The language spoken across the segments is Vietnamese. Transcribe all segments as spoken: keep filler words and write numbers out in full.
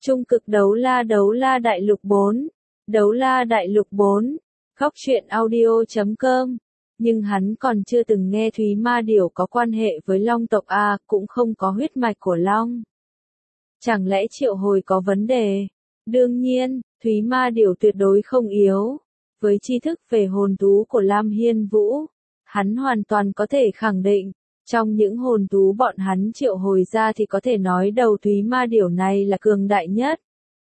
Trung cực đấu la đấu la đại lục bốn. Đấu la đại lục bốn. Góc truyện audio chấm com. Nhưng hắn còn chưa từng nghe Thúy Ma Điểu có quan hệ với Long tộc A, cũng không có huyết mạch của Long. Chẳng lẽ triệu hồi có vấn đề? Đương nhiên, Thúy Ma Điểu tuyệt đối không yếu. Với tri thức về hồn thú của Lam Hiên Vũ, hắn hoàn toàn có thể khẳng định, trong những hồn thú bọn hắn triệu hồi ra thì có thể nói đầu Thúy Ma Điểu này là cường đại nhất.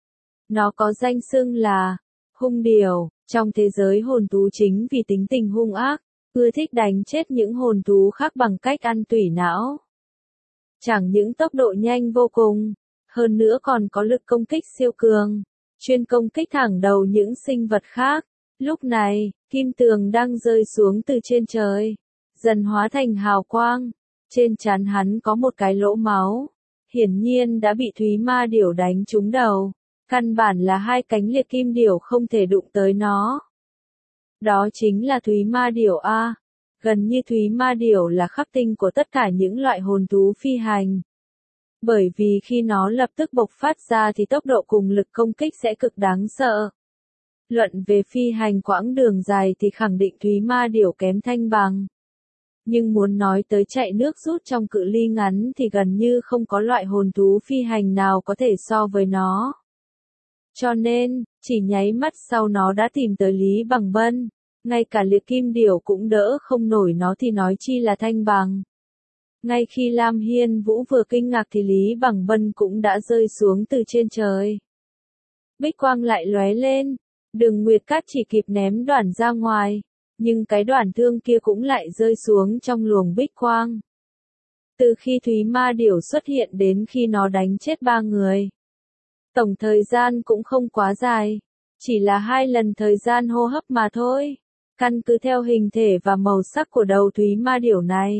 Nó có danh xưng là hung điểu, trong thế giới hồn thú chính vì tính tình hung ác, ưa thích đánh chết những hồn thú khác bằng cách ăn tủy não. Chẳng những tốc độ nhanh vô cùng, hơn nữa còn có lực công kích siêu cường, chuyên công kích thẳng đầu những sinh vật khác. Lúc này, kim tường đang rơi xuống từ trên trời, dần hóa thành hào quang. Trên trán hắn có một cái lỗ máu, hiển nhiên đã bị Thúy Ma Điểu đánh trúng đầu. Căn bản là hai cánh liệt kim điểu không thể đụng tới nó. Đó chính là Thúy Ma Điểu A. Gần như Thúy Ma Điểu là khắc tinh của tất cả những loại hồn thú phi hành. Bởi vì khi nó lập tức bộc phát ra thì tốc độ cùng lực công kích sẽ cực đáng sợ. Luận về phi hành quãng đường dài thì khẳng định Thúy Ma Điểu kém Thanh Bằng. Nhưng muốn nói tới chạy nước rút trong cự ly ngắn thì gần như không có loại hồn thú phi hành nào có thể so với nó. Cho nên, chỉ nháy mắt sau nó đã tìm tới Lý Bằng Bân. Ngay cả liệt kim điểu cũng đỡ không nổi nó thì nói chi là Thanh Bằng. Ngay khi Lam Hiên Vũ vừa kinh ngạc thì Lý Bằng Bân cũng đã rơi xuống từ trên trời. Bích quang lại lóe lên, Đường Nguyệt Cát chỉ kịp ném đoản ra ngoài, nhưng cái đoản thương kia cũng lại rơi xuống trong luồng bích quang. Từ khi Thúy Ma Điểu xuất hiện đến khi nó đánh chết ba người, tổng thời gian cũng không quá dài, chỉ là hai lần thời gian hô hấp mà thôi. Căn cứ theo hình thể và màu sắc của đầu Thúy Ma Điểu này,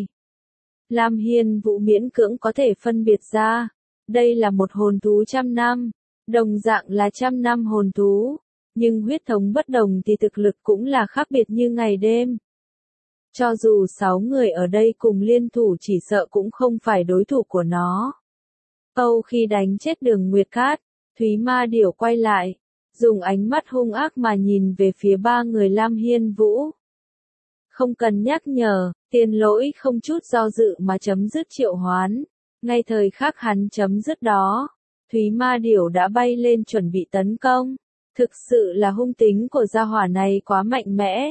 Lam Hiên Vũ miễn cưỡng có thể phân biệt ra, đây là một hồn thú trăm năm, đồng dạng là trăm năm hồn thú, nhưng huyết thống bất đồng thì thực lực cũng là khác biệt như ngày đêm. Cho dù sáu người ở đây cùng liên thủ chỉ sợ cũng không phải đối thủ của nó. Âu khi đánh chết Đường Nguyệt Cát, Thúy Ma Điểu quay lại, dùng ánh mắt hung ác mà nhìn về phía ba người Lam Hiên Vũ. Không cần nhắc nhở, Tiền Lỗi không chút do dự mà chấm dứt triệu hoán. Ngay thời khắc hắn chấm dứt đó, Thúy Ma Điểu đã bay lên chuẩn bị tấn công. Thực sự là hung tính của gia hỏa này quá mạnh mẽ.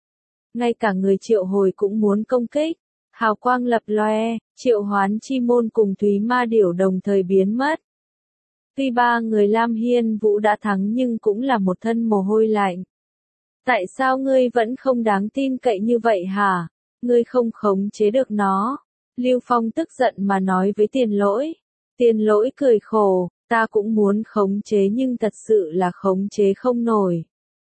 Ngay cả người triệu hồi cũng muốn công kích. Hào quang lập loe, triệu hoán chi môn cùng Thúy Ma Điểu đồng thời biến mất. Tuy ba người Lam Hiên Vũ đã thắng nhưng cũng là một thân mồ hôi lạnh. Tại sao ngươi vẫn không đáng tin cậy như vậy hả? Ngươi không khống chế được nó. Lưu Phong tức giận mà nói với Tiền Lỗi. Tiền Lỗi cười khổ, ta cũng muốn khống chế nhưng thật sự là khống chế không nổi.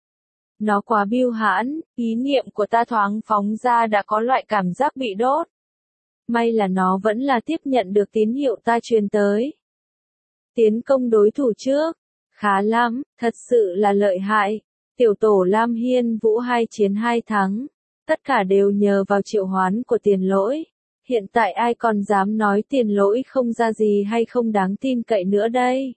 Nó quá biêu hãn, ý niệm của ta thoáng phóng ra đã có loại cảm giác bị đốt. May là nó vẫn là tiếp nhận được tín hiệu ta truyền tới. Tiến công đối thủ trước. Khá lắm, thật sự là lợi hại. Tiểu tổ Lam Hiên Vũ hai chiến hai thắng. Tất cả đều nhờ vào triệu hoán của Tiền Lỗi. Hiện tại ai còn dám nói Tiền Lỗi không ra gì hay không đáng tin cậy nữa đây.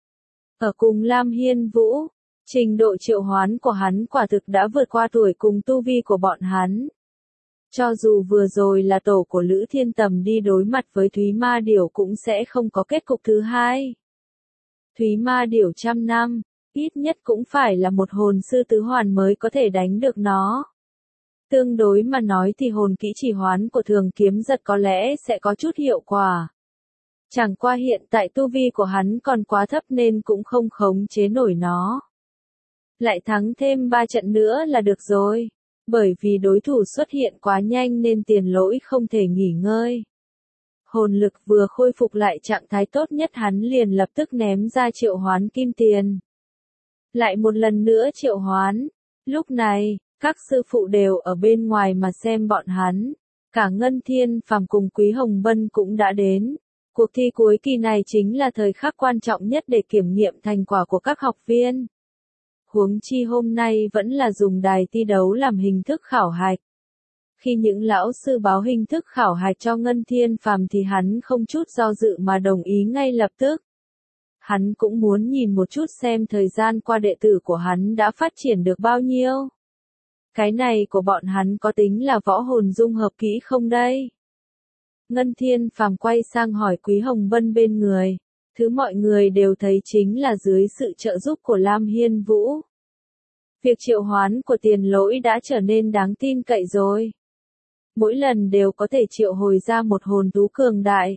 Ở cùng Lam Hiên Vũ, trình độ triệu hoán của hắn quả thực đã vượt qua tuổi cùng tu vi của bọn hắn. Cho dù vừa rồi là tổ của Lữ Thiên Tầm đi đối mặt với Thúy Ma Điểu cũng sẽ không có kết cục thứ hai. Thúy Ma Điểu trăm năm, ít nhất cũng phải là một hồn sư tứ hoàn mới có thể đánh được nó. Tương đối mà nói thì hồn kỹ chỉ hoán của Thường Kiếm Giật có lẽ sẽ có chút hiệu quả. Chẳng qua hiện tại tu vi của hắn còn quá thấp nên cũng không khống chế nổi nó. Lại thắng thêm ba trận nữa là được rồi. Bởi vì đối thủ xuất hiện quá nhanh nên Tiền Lỗi không thể nghỉ ngơi. Hồn lực vừa khôi phục lại trạng thái tốt nhất hắn liền lập tức ném ra triệu hoán kim tiền. Lại một lần nữa triệu hoán. Lúc này, các sư phụ đều ở bên ngoài mà xem bọn hắn. Cả Ngân Thiên Phàm cùng Quý Hồng Bân cũng đã đến. Cuộc thi cuối kỳ này chính là thời khắc quan trọng nhất để kiểm nghiệm thành quả của các học viên. Huống chi hôm nay vẫn là dùng đài thi đấu làm hình thức khảo hạch. Khi những lão sư báo hình thức khảo hạch cho Ngân Thiên Phàm thì hắn không chút do dự mà đồng ý ngay lập tức. Hắn cũng muốn nhìn một chút xem thời gian qua đệ tử của hắn đã phát triển được bao nhiêu. Cái này của bọn hắn có tính là võ hồn dung hợp kỹ không đây? Ngân Thiên Phàm quay sang hỏi Quý Hồng Vân bên người. Thứ mọi người đều thấy chính là dưới sự trợ giúp của Lam Hiên Vũ. Việc triệu hoán của Tiền Lỗi đã trở nên đáng tin cậy rồi. Mỗi lần đều có thể triệu hồi ra một hồn thú cường đại.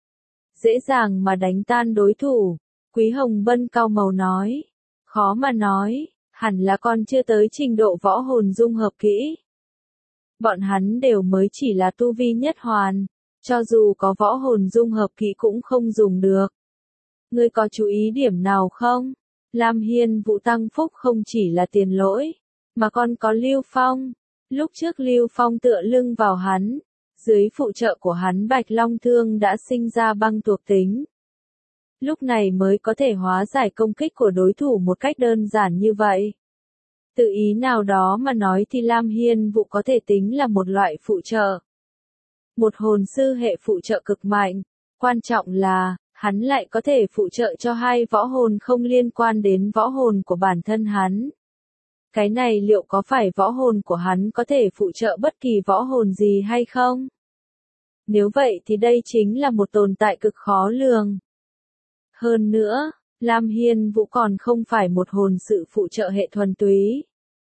Dễ dàng mà đánh tan đối thủ. Quý Hồng Vân cau màu nói. Khó mà nói, hẳn là còn chưa tới trình độ võ hồn dung hợp kỹ. Bọn hắn đều mới chỉ là tu vi nhất hoàn. Cho dù có võ hồn dung hợp kỹ cũng không dùng được. Ngươi có chú ý điểm nào không? Lam Hiên Vũ tăng phúc không chỉ là Tiền Lỗi, mà còn có Lưu Phong. Lúc trước Lưu Phong tựa lưng vào hắn, dưới phụ trợ của hắn Bạch Long Thương đã sinh ra băng thuộc tính. Lúc này mới có thể hóa giải công kích của đối thủ một cách đơn giản như vậy. Tự ý nào đó mà nói thì Lam Hiên Vũ có thể tính là một loại phụ trợ. Một hồn sư hệ phụ trợ cực mạnh, quan trọng là, hắn lại có thể phụ trợ cho hai võ hồn không liên quan đến võ hồn của bản thân hắn. Cái này liệu có phải võ hồn của hắn có thể phụ trợ bất kỳ võ hồn gì hay không? Nếu vậy thì đây chính là một tồn tại cực khó lường. Hơn nữa, Lam Hiên Vũ còn không phải một hồn sự phụ trợ hệ thuần túy.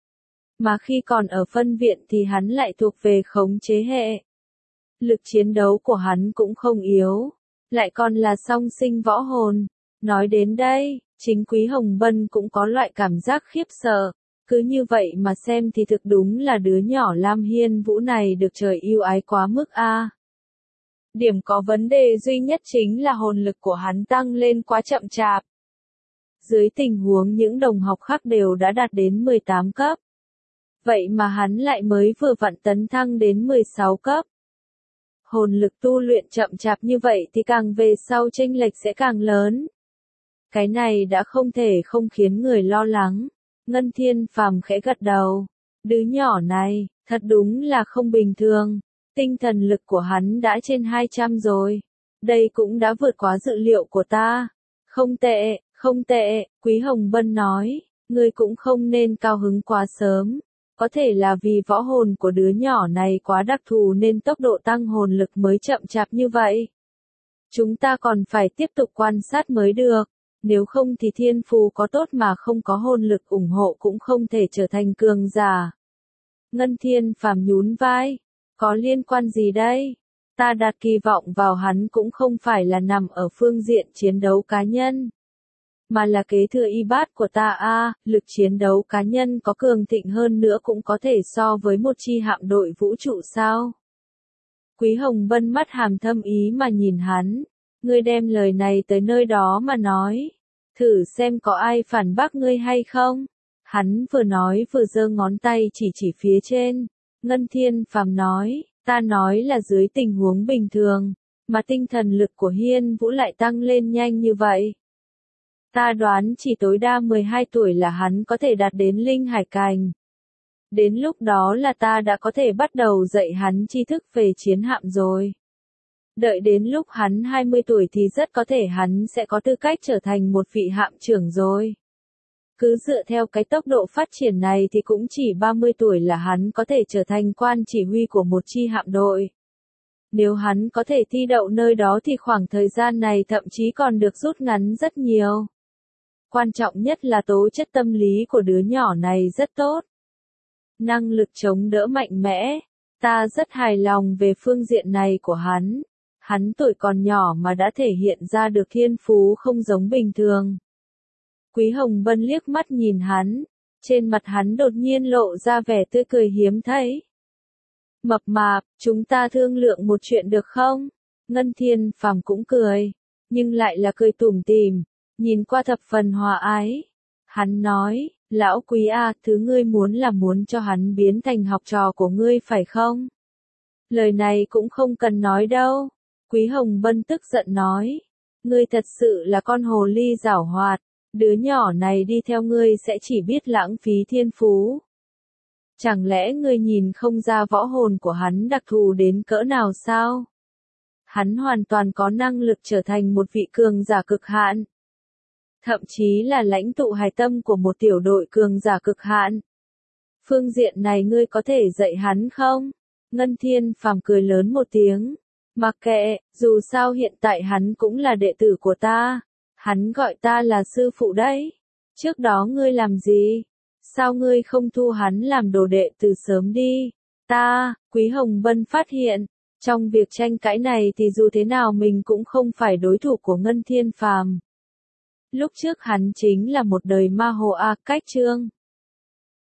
Mà khi còn ở phân viện thì hắn lại thuộc về khống chế hệ. Lực chiến đấu của hắn cũng không yếu. Lại còn là song sinh võ hồn. Nói đến đây, chính Quý Hồng Vân cũng có loại cảm giác khiếp sợ. Cứ như vậy mà xem thì thực đúng là đứa nhỏ Lam Hiên Vũ này được trời yêu ái quá mức a. Điểm có vấn đề duy nhất chính là hồn lực của hắn tăng lên quá chậm chạp. Dưới tình huống những đồng học khác đều đã đạt đến mười tám cấp. Vậy mà hắn lại mới vừa vặn tấn thăng đến mười sáu cấp. Hồn lực tu luyện chậm chạp như vậy thì càng về sau chênh lệch sẽ càng lớn. Cái này đã không thể không khiến người lo lắng. Ngân Thiên Phàm khẽ gật đầu. Đứa nhỏ này, thật đúng là không bình thường. Tinh thần lực của hắn đã trên hai trăm rồi. Đây cũng đã vượt quá dự liệu của ta. Không tệ, không tệ, Quý Hồng Vân nói. Ngươi cũng không nên cao hứng quá sớm. Có thể là vì võ hồn của đứa nhỏ này quá đặc thù nên tốc độ tăng hồn lực mới chậm chạp như vậy. Chúng ta còn phải tiếp tục quan sát mới được. Nếu không thì thiên phú có tốt mà không có hồn lực ủng hộ cũng không thể trở thành cường giả. Ngân Thiên Phàm nhún vai. Có liên quan gì đây? Ta đặt kỳ vọng vào hắn cũng không phải là nằm ở phương diện chiến đấu cá nhân. Mà là kế thừa y bát của ta a, à, lực chiến đấu cá nhân có cường thịnh hơn nữa cũng có thể so với một chi hạm đội vũ trụ sao? Quý Hồng Vân mắt hàm thâm ý mà nhìn hắn. Ngươi đem lời này tới nơi đó mà nói. Thử xem có ai phản bác ngươi hay không? Hắn vừa nói vừa giơ ngón tay chỉ chỉ phía trên. Ngân Thiên Phàm nói, ta nói là dưới tình huống bình thường, mà tinh thần lực của Hiên Vũ lại tăng lên nhanh như vậy. Ta đoán chỉ tối đa mười hai tuổi là hắn có thể đạt đến linh hải cảnh. Đến lúc đó là ta đã có thể bắt đầu dạy hắn tri thức về chiến hạm rồi. Đợi đến lúc hắn hai mươi tuổi thì rất có thể hắn sẽ có tư cách trở thành một vị hạm trưởng rồi. Cứ dựa theo cái tốc độ phát triển này thì cũng chỉ ba mươi tuổi là hắn có thể trở thành quan chỉ huy của một chi hạm đội. Nếu hắn có thể thi đậu nơi đó thì khoảng thời gian này thậm chí còn được rút ngắn rất nhiều. Quan trọng nhất là tố chất tâm lý của đứa nhỏ này rất tốt. Năng lực chống đỡ mạnh mẽ. Ta rất hài lòng về phương diện này của hắn. Hắn tuổi còn nhỏ mà đã thể hiện ra được thiên phú không giống bình thường. Quý Hồng Vân liếc mắt nhìn hắn. Trên mặt hắn đột nhiên lộ ra vẻ tươi cười hiếm thấy. Mập mạp, chúng ta thương lượng một chuyện được không? Ngân Thiên Phàm cũng cười. Nhưng lại là cười tủm tỉm. Nhìn qua thập phần hòa ái. Hắn nói, lão Quý à, thứ ngươi muốn là muốn cho hắn biến thành học trò của ngươi phải không? Lời này cũng không cần nói đâu. Quý Hồng Vân tức giận nói. Ngươi thật sự là con hồ ly giảo hoạt. Đứa nhỏ này đi theo ngươi sẽ chỉ biết lãng phí thiên phú. Chẳng lẽ ngươi nhìn không ra võ hồn của hắn đặc thù đến cỡ nào sao? Hắn hoàn toàn có năng lực trở thành một vị cường giả cực hạn. thậm chí là lãnh tụ hài tâm của một tiểu đội cường giả cực hạn. Phương diện này ngươi có thể dạy hắn không? Ngân Thiên Phàm cười lớn một tiếng. Mặc kệ, dù sao hiện tại hắn cũng là đệ tử của ta. Hắn gọi ta là sư phụ đấy. Trước đó ngươi làm gì? Sao ngươi không thu hắn làm đồ đệ từ sớm đi? Ta, Quý Hồng Vân phát hiện, trong việc tranh cãi này thì dù thế nào mình cũng không phải đối thủ của Ngân Thiên Phàm. Lúc trước hắn chính là một đời ma hồ A Cách Trương.